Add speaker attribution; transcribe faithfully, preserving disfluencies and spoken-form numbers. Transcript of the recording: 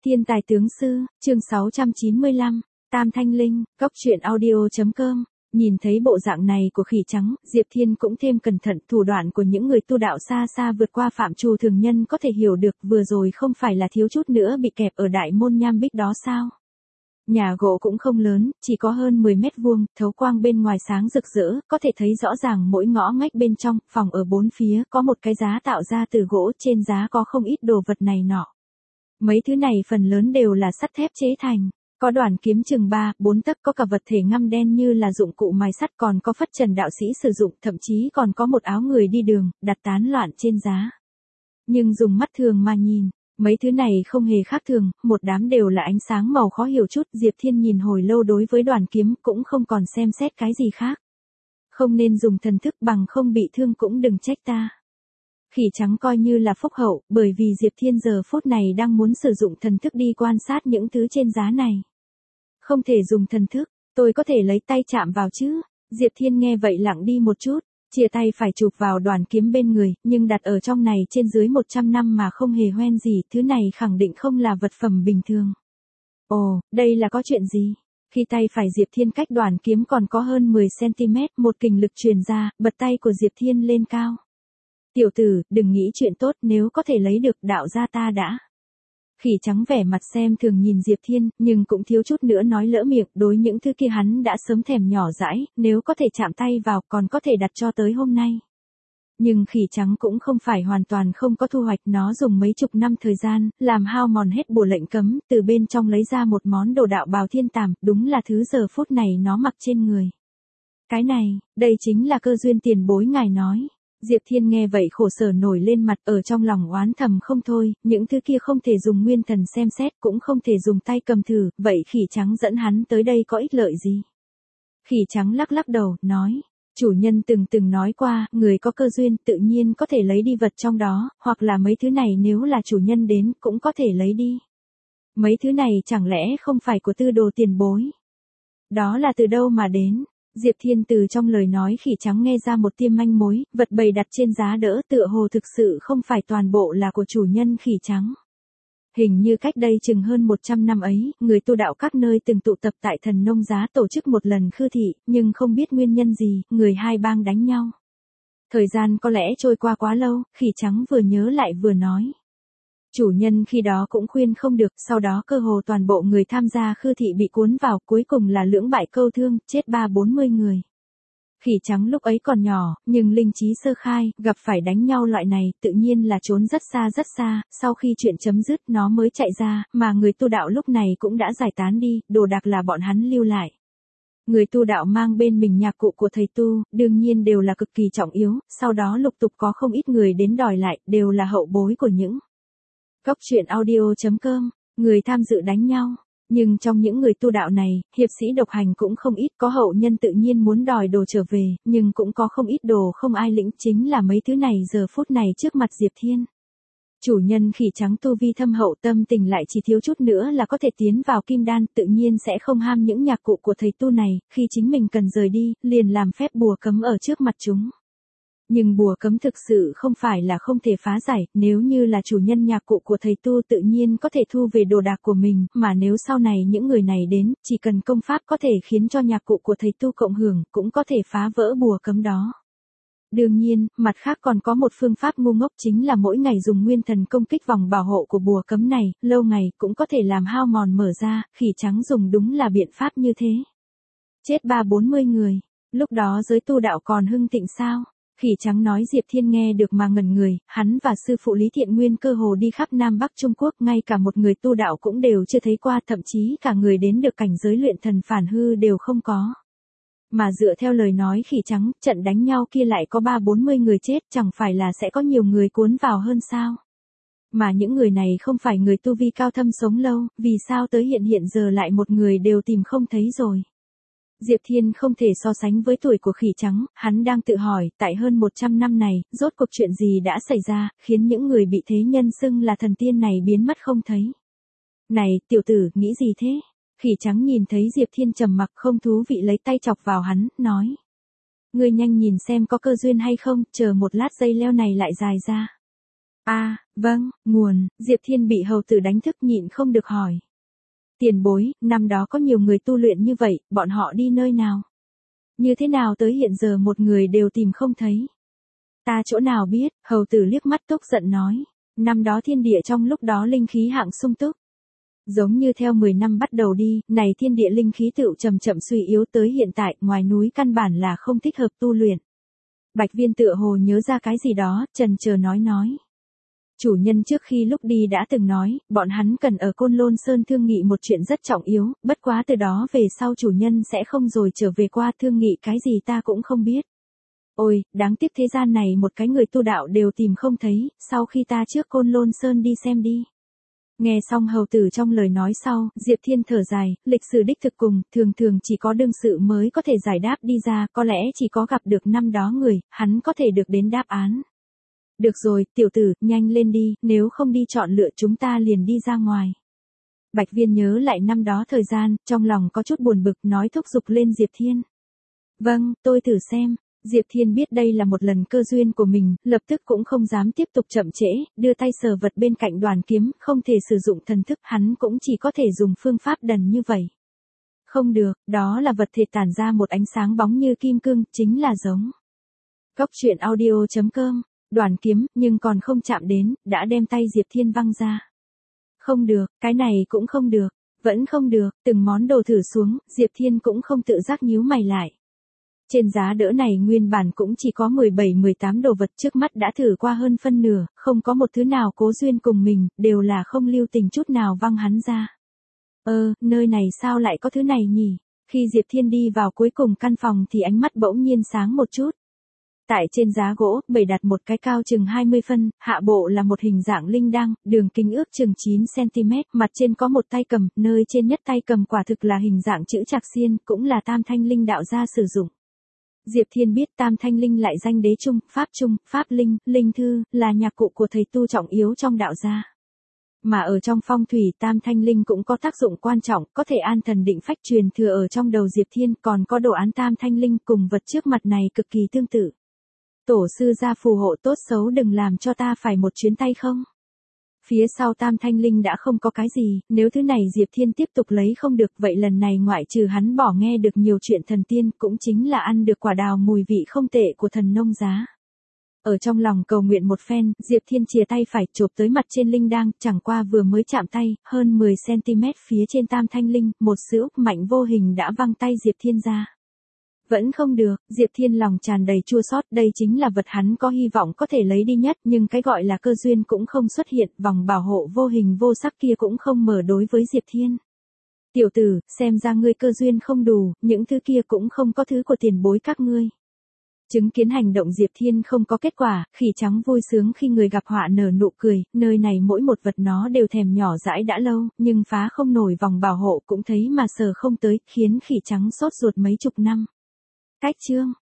Speaker 1: Thiên tài tướng sư, chương sáu trăm chín mươi lăm, Tam Thanh Linh, Cốc truyện audio.com. Nhìn thấy bộ dạng này của khỉ trắng, Diệp Thiên cũng thêm cẩn thận, thủ đoạn của những người tu đạo xa xa vượt qua phạm trù thường nhân có thể hiểu được, vừa rồi không phải là thiếu chút nữa bị kẹp ở đại môn nham bích đó sao? Nhà gỗ cũng không lớn, chỉ có hơn mười mét vuông, thấu quang bên ngoài sáng rực rỡ, có thể thấy rõ ràng mỗi ngõ ngách bên trong, phòng ở bốn phía, có một cái giá tạo ra từ gỗ, trên giá có không ít đồ vật này nọ. Mấy thứ này phần lớn đều là sắt thép chế thành, có đoàn kiếm chừng ba, bốn tấc, có cả vật thể ngăm đen như là dụng cụ mài sắt, còn có phất trần đạo sĩ sử dụng, thậm chí còn có một áo người đi đường, đặt tán loạn trên giá. Nhưng dùng mắt thường mà nhìn, mấy thứ này không hề khác thường, một đám đều là ánh sáng màu khó hiểu chút. Diệp Thiên nhìn hồi lâu, đối với đoàn kiếm cũng không còn xem xét cái gì khác. Không nên dùng thần thức, bằng không bị thương cũng đừng trách ta. Khỉ trắng coi như là phúc hậu, bởi vì Diệp Thiên giờ phút này đang muốn sử dụng thần thức đi quan sát những thứ trên giá này. Không thể dùng thần thức, tôi có thể lấy tay chạm vào chứ? Diệp Thiên nghe vậy lặng đi một chút, chia tay phải chụp vào đoàn kiếm bên người, nhưng đặt ở trong này trên dưới một trăm năm mà không hề hoen gì, thứ này khẳng định không là vật phẩm bình thường. Ồ, đây là có chuyện gì? Khi tay phải Diệp Thiên cách đoàn kiếm còn có hơn mười xăng-ti-mét, một kình lực truyền ra, bật tay của Diệp Thiên lên cao. Tiểu tử, đừng nghĩ chuyện tốt, nếu có thể lấy được đạo gia ta đã. Khỉ trắng vẻ mặt xem thường nhìn Diệp Thiên, nhưng cũng thiếu chút nữa nói lỡ miệng, đối những thứ kia hắn đã sớm thèm nhỏ dãi, nếu có thể chạm tay vào còn có thể đặt cho tới hôm nay. Nhưng khỉ trắng cũng không phải hoàn toàn không có thu hoạch, nó dùng mấy chục năm thời gian, làm hao mòn hết bùa lệnh cấm, từ bên trong lấy ra một món đồ đạo bào thiên tàm, đúng là thứ giờ phút này nó mặc trên người. Cái này, đây chính là cơ duyên tiền bối ngài nói. Diệp Thiên nghe vậy khổ sở nổi lên mặt, ở trong lòng oán thầm không thôi, những thứ kia không thể dùng nguyên thần xem xét, cũng không thể dùng tay cầm thử, vậy khỉ trắng dẫn hắn tới đây có ích lợi gì? Khỉ trắng lắc lắc đầu, nói, chủ nhân từng từng nói qua, người có cơ duyên tự nhiên có thể lấy đi vật trong đó, hoặc là mấy thứ này nếu là chủ nhân đến cũng có thể lấy đi. Mấy thứ này chẳng lẽ không phải của tư đồ tiền bối? Đó là từ đâu mà đến? Diệp Thiên từ trong lời nói khỉ trắng nghe ra một tia manh mối, vật bày đặt trên giá đỡ tựa hồ thực sự không phải toàn bộ là của chủ nhân khỉ trắng. Hình như cách đây chừng hơn một trăm năm ấy, người tu đạo các nơi từng tụ tập tại Thần Nông Giá tổ chức một lần khư thị, nhưng không biết nguyên nhân gì, người hai bang đánh nhau. Thời gian có lẽ trôi qua quá lâu, khỉ trắng vừa nhớ lại vừa nói. Chủ nhân khi đó cũng khuyên không được, sau đó cơ hồ toàn bộ người tham gia khư thị bị cuốn vào, cuối cùng là lưỡng bại câu thương, chết ba bốn mươi người. Khỉ trắng lúc ấy còn nhỏ, nhưng linh trí sơ khai, gặp phải đánh nhau loại này, tự nhiên là trốn rất xa rất xa, sau khi chuyện chấm dứt nó mới chạy ra, mà người tu đạo lúc này cũng đã giải tán đi, đồ đạc là bọn hắn lưu lại. Người tu đạo mang bên mình nhạc cụ của thầy tu, đương nhiên đều là cực kỳ trọng yếu, sau đó lục tục có không ít người đến đòi lại, đều là hậu bối của những Cốc truyện audio.com, người tham dự đánh nhau. Nhưng trong những người tu đạo này, hiệp sĩ độc hành cũng không ít, có hậu nhân tự nhiên muốn đòi đồ trở về, nhưng cũng có không ít đồ không ai lĩnh, chính là mấy thứ này giờ phút này trước mặt Diệp Thiên. Chủ nhân khỉ trắng tu vi thâm hậu, tâm tình lại chỉ thiếu chút nữa là có thể tiến vào kim đan, tự nhiên sẽ không ham những nhạc cụ của thầy tu này, khi chính mình cần rời đi, liền làm phép bùa cấm ở trước mặt chúng. Nhưng bùa cấm thực sự không phải là không thể phá giải, nếu như là chủ nhân nhạc cụ của thầy tu tự nhiên có thể thu về đồ đạc của mình, mà nếu sau này những người này đến, chỉ cần công pháp có thể khiến cho nhạc cụ của thầy tu cộng hưởng, cũng có thể phá vỡ bùa cấm đó. Đương nhiên, mặt khác còn có một phương pháp ngu ngốc, chính là mỗi ngày dùng nguyên thần công kích vòng bảo hộ của bùa cấm này, lâu ngày cũng có thể làm hao mòn mở ra, khỉ trắng dùng đúng là biện pháp như thế. Chết ba bốn mươi người, lúc đó giới tu đạo còn hưng thịnh sao? Khỉ trắng nói Diệp Thiên nghe được mà ngẩn người, hắn và sư phụ Lý Thiện Nguyên cơ hồ đi khắp Nam Bắc Trung Quốc, ngay cả một người tu đạo cũng đều chưa thấy qua, thậm chí cả người đến được cảnh giới luyện thần phản hư đều không có. Mà dựa theo lời nói khỉ trắng, trận đánh nhau kia lại có ba bốn mươi người chết, chẳng phải là sẽ có nhiều người cuốn vào hơn sao? Mà những người này không phải người tu vi cao thâm sống lâu, vì sao tới hiện hiện giờ lại một người đều tìm không thấy rồi? Diệp Thiên không thể so sánh với tuổi của khỉ trắng, hắn đang tự hỏi, tại hơn một trăm năm này, rốt cuộc chuyện gì đã xảy ra, khiến những người bị thế nhân xưng là thần tiên này biến mất không thấy. Này, tiểu tử, nghĩ gì thế? Khỉ trắng nhìn thấy Diệp Thiên trầm mặc không thú vị lấy tay chọc vào hắn, nói. Ngươi nhanh nhìn xem có cơ duyên hay không, chờ một lát dây leo này lại dài ra. À, vâng, nguồn, Diệp Thiên bị hầu tử đánh thức nhịn không được hỏi. Tiền bối, năm đó có nhiều người tu luyện như vậy, bọn họ đi nơi nào? Như thế nào tới hiện giờ một người đều tìm không thấy? Ta chỗ nào biết, hầu tử liếc mắt tức giận nói. Năm đó thiên địa trong lúc đó linh khí hạng sung túc. Giống như theo mười năm bắt đầu đi, này thiên địa linh khí tựu chậm chậm suy yếu tới hiện tại, ngoài núi căn bản là không thích hợp tu luyện. Bạch Viên tựa hồ nhớ ra cái gì đó, chần chờ nói nói. Chủ nhân trước khi lúc đi đã từng nói, bọn hắn cần ở Côn Lôn Sơn thương nghị một chuyện rất trọng yếu, bất quá từ đó về sau chủ nhân sẽ không rồi trở về qua thương nghị cái gì ta cũng không biết. Ôi, đáng tiếc thế gian này một cái người tu đạo đều tìm không thấy, sau khi ta trước Côn Lôn Sơn đi xem đi. Nghe xong hầu tử trong lời nói sau, Diệp Thiên thở dài, lịch sử đích thực cùng, thường thường chỉ có đương sự mới có thể giải đáp đi ra, có lẽ chỉ có gặp được năm đó người, hắn có thể được đến đáp án. Được rồi, tiểu tử, nhanh lên đi, nếu không đi chọn lựa chúng ta liền đi ra ngoài. Bạch Viên nhớ lại năm đó thời gian, trong lòng có chút buồn bực nói thúc giục lên Diệp Thiên. Vâng, tôi thử xem. Diệp Thiên biết đây là một lần cơ duyên của mình, lập tức cũng không dám tiếp tục chậm trễ, đưa tay sờ vật bên cạnh đoàn kiếm, không thể sử dụng thần thức, hắn cũng chỉ có thể dùng phương pháp đần như vậy. Không được, đó là vật thể tản ra một ánh sáng bóng như kim cương, chính là giống. Góc truyện audio chấm com, đoàn kiếm, nhưng còn không chạm đến, đã đem tay Diệp Thiên văng ra. Không được, cái này cũng không được, vẫn không được, từng món đồ thử xuống, Diệp Thiên cũng không tự giác nhíu mày lại. Trên giá đỡ này nguyên bản cũng chỉ có mười bảy mười tám đồ vật trước mắt đã thử qua hơn phân nửa, không có một thứ nào cố duyên cùng mình, đều là không lưu tình chút nào văng hắn ra. Ơ, nơi này sao lại có thứ này nhỉ? Khi Diệp Thiên đi vào cuối cùng căn phòng thì ánh mắt bỗng nhiên sáng một chút. Tại trên giá gỗ, bày đặt một cái cao chừng hai mươi phân, hạ bộ là một hình dạng linh đăng, đường kính ước chừng chín xăng ti mét, mặt trên có một tay cầm, nơi trên nhất tay cầm quả thực là hình dạng chữ trạc xiên, cũng là Tam Thanh Linh đạo gia sử dụng. Diệp Thiên biết Tam Thanh Linh lại danh đế trung, pháp trung, pháp linh, linh thư, là nhạc cụ của thầy tu trọng yếu trong đạo gia. Mà ở trong phong thủy Tam Thanh Linh cũng có tác dụng quan trọng, có thể an thần định phách truyền thừa ở trong đầu Diệp Thiên, còn có đồ án Tam Thanh Linh cùng vật trước mặt này cực kỳ tương tự. Tổ sư gia phù hộ tốt xấu đừng làm cho ta phải một chuyến tay không. Phía sau Tam Thanh Linh đã không có cái gì, nếu thứ này Diệp Thiên tiếp tục lấy không được vậy lần này ngoại trừ hắn bỏ nghe được nhiều chuyện thần tiên cũng chính là ăn được quả đào mùi vị không tệ của thần nông giá. Ở trong lòng cầu nguyện một phen, Diệp Thiên chìa tay phải chộp tới mặt trên linh đang, chẳng qua vừa mới chạm tay, hơn mười xăng ti mét phía trên Tam Thanh Linh, một sự úc mạnh vô hình đã văng tay Diệp Thiên ra. Vẫn không được, Diệp Thiên lòng tràn đầy chua xót, đây chính là vật hắn có hy vọng có thể lấy đi nhất, nhưng cái gọi là cơ duyên cũng không xuất hiện, vòng bảo hộ vô hình vô sắc kia cũng không mở đối với Diệp Thiên. Tiểu tử, xem ra ngươi cơ duyên không đủ, những thứ kia cũng không có thứ của tiền bối các ngươi. Chứng kiến hành động Diệp Thiên không có kết quả, khỉ trắng vui sướng khi người gặp họa nở nụ cười, nơi này mỗi một vật nó đều thèm nhỏ dãi đã lâu, nhưng phá không nổi vòng bảo hộ cũng thấy mà sờ không tới, khiến khỉ trắng sốt ruột mấy chục năm. Cách chương